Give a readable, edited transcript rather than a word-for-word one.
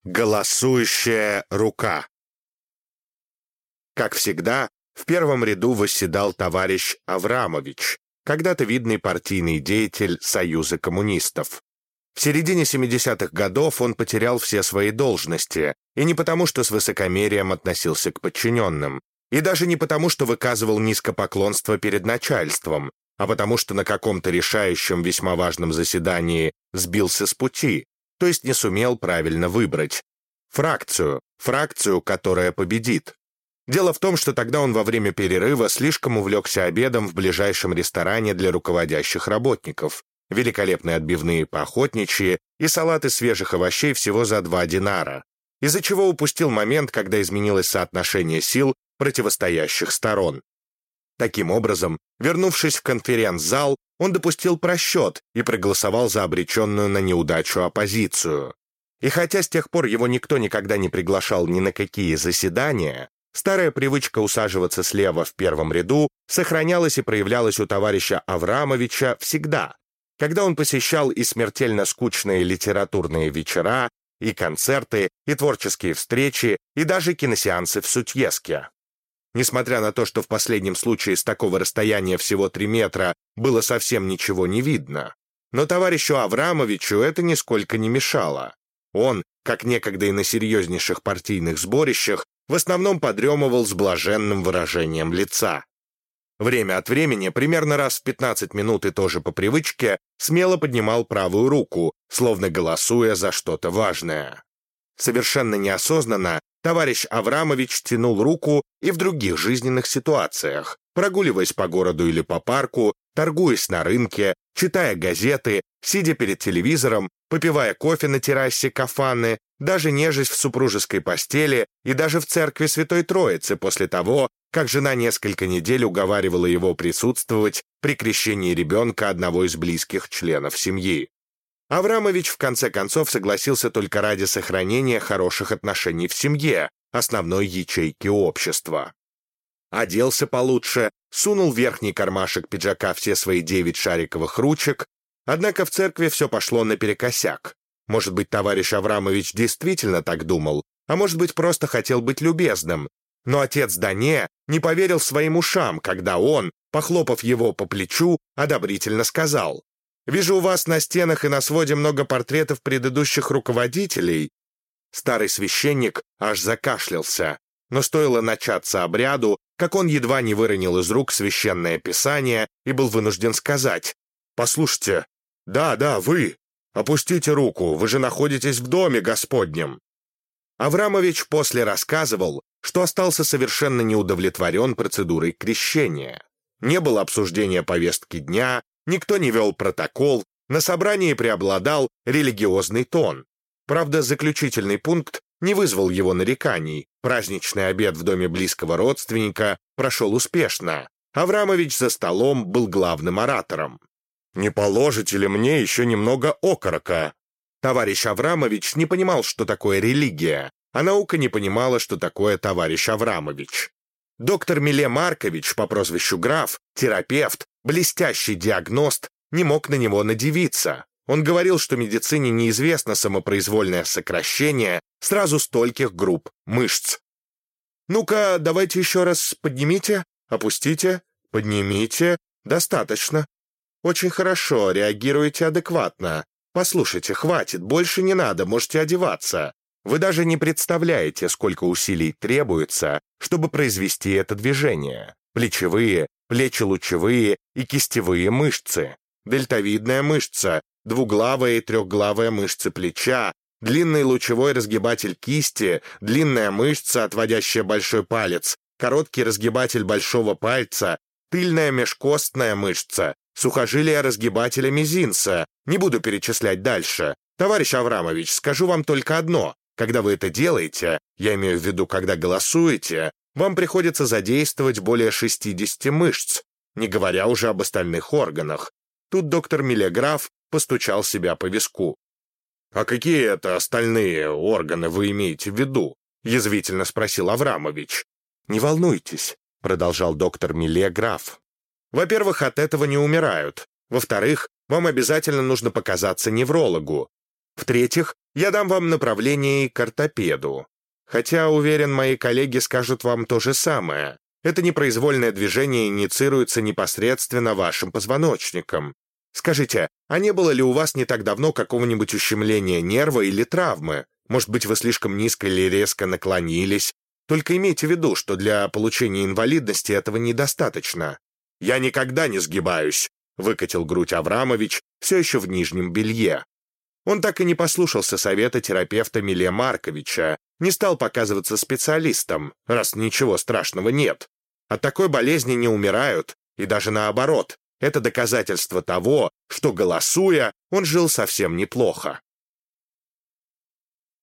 Голосующая рука. Как всегда, в первом ряду восседал товарищ Аврамович, когда-то видный партийный деятель Союза коммунистов. В середине 70-х годов он потерял все свои должности, и не потому, что с высокомерием относился к подчиненным, и даже не потому, что выказывал низкопоклонство перед начальством, а потому что на каком-то решающем весьма важном заседании сбился с пути, то есть не сумел правильно выбрать фракцию, которая победит. Дело в том, что тогда он во время перерыва слишком увлекся обедом в ближайшем ресторане для руководящих работников, великолепные отбивные по-охотничьи и салаты свежих овощей всего за 2 динара, из-за чего упустил момент, когда изменилось соотношение сил противостоящих сторон. Таким образом, вернувшись в конференц-зал, он допустил просчет и проголосовал за обреченную на неудачу оппозицию. И хотя с тех пор его никто никогда не приглашал ни на какие заседания, старая привычка усаживаться слева в первом ряду сохранялась и проявлялась у товарища Аврамовича всегда, когда он посещал и смертельно скучные литературные вечера, и концерты, и творческие встречи, и даже киносеансы в Сутьеске. Несмотря на то, что в последнем случае с такого расстояния всего 3 метра было совсем ничего не видно, но товарищу Аврамовичу это нисколько не мешало. Он, как некогда и на серьезнейших партийных сборищах, в основном подремывал с блаженным выражением лица. Время от времени, примерно раз в 15 минут и тоже по привычке, смело поднимал правую руку, словно голосуя за что-то важное. Совершенно неосознанно товарищ Аврамович тянул руку и в других жизненных ситуациях, прогуливаясь по городу или по парку, торгуясь на рынке, читая газеты, сидя перед телевизором, попивая кофе на террасе Кафаны, даже нежесть в супружеской постели и даже в церкви Святой Троицы после того, как жена несколько недель уговаривала его присутствовать при крещении ребенка одного из близких членов семьи. Аврамович в конце концов согласился только ради сохранения хороших отношений в семье, основной ячейки общества. Оделся получше, сунул в верхний кармашек пиджака все свои 9 шариковых ручек, однако в церкви все пошло наперекосяк. Может быть, товарищ Аврамович действительно так думал, а может быть, просто хотел быть любезным. Но отец Дане не поверил своим ушам, когда он, похлопав его по плечу, одобрительно сказал: «Вижу, у вас на стенах и на своде много портретов предыдущих руководителей». Старый священник аж закашлялся, но стоило начаться обряду, как он едва не выронил из рук священное писание и был вынужден сказать: «Послушайте, да, вы. Опустите руку, вы же находитесь в доме Господнем». Аврамович после рассказывал, что остался совершенно неудовлетворен процедурой крещения. Не было обсуждения повестки дня, никто не вел протокол, на собрании преобладал религиозный тон. Правда, заключительный пункт не вызвал его нареканий. Праздничный обед в доме близкого родственника прошел успешно. Аврамович за столом был главным оратором. «Не положите ли мне еще немного окорока?» Товарищ Аврамович не понимал, что такое религия, а наука не понимала, что такое товарищ Аврамович. Доктор Миле Маркович по прозвищу Граф, терапевт, блестящий диагност, не мог на него надивиться. Он говорил, что медицине неизвестно самопроизвольное сокращение сразу стольких групп мышц. «Ну-ка, давайте еще раз поднимите, опустите, поднимите. Достаточно. Очень хорошо, реагируете адекватно. Послушайте, хватит, больше не надо, можете одеваться. Вы даже не представляете, сколько усилий требуется, чтобы произвести это движение. Плечевые, плечелучевые и кистевые мышцы, дельтовидная мышца, двуглавая и трехглавая мышцы плеча, длинный лучевой разгибатель кисти, длинная мышца, отводящая большой палец, короткий разгибатель большого пальца, тыльная межкостная мышца, сухожилие разгибателя мизинца. Не буду перечислять дальше. Товарищ Аврамович, скажу вам только одно. Когда вы это делаете, я имею в виду, когда голосуете, вам приходится задействовать более 60 мышц, не говоря уже об остальных органах. Тут доктор Милеграф постучал себя по виску. «А какие это остальные органы вы имеете в виду?» — язвительно спросил Аврамович. «Не волнуйтесь», — продолжал доктор Милеграф. «Во-первых, от этого не умирают. Во-вторых, вам обязательно нужно показаться неврологу. В-третьих, я дам вам направление к ортопеду. Хотя, уверен, мои коллеги скажут вам то же самое. Это непроизвольное движение инициируется непосредственно вашим позвоночником. Скажите, а не было ли у вас не так давно какого-нибудь ущемления нерва или травмы? Может быть, вы слишком низко или резко наклонились? Только имейте в виду, что для получения инвалидности этого недостаточно. «Я никогда не сгибаюсь», — выкатил грудь Аврамович, все еще в нижнем белье. Он так и не послушался совета терапевта Миле Марковича, не стал показываться специалистом, раз ничего страшного нет. От такой болезни не умирают, и даже наоборот, это доказательство того, что, голосуя, он жил совсем неплохо.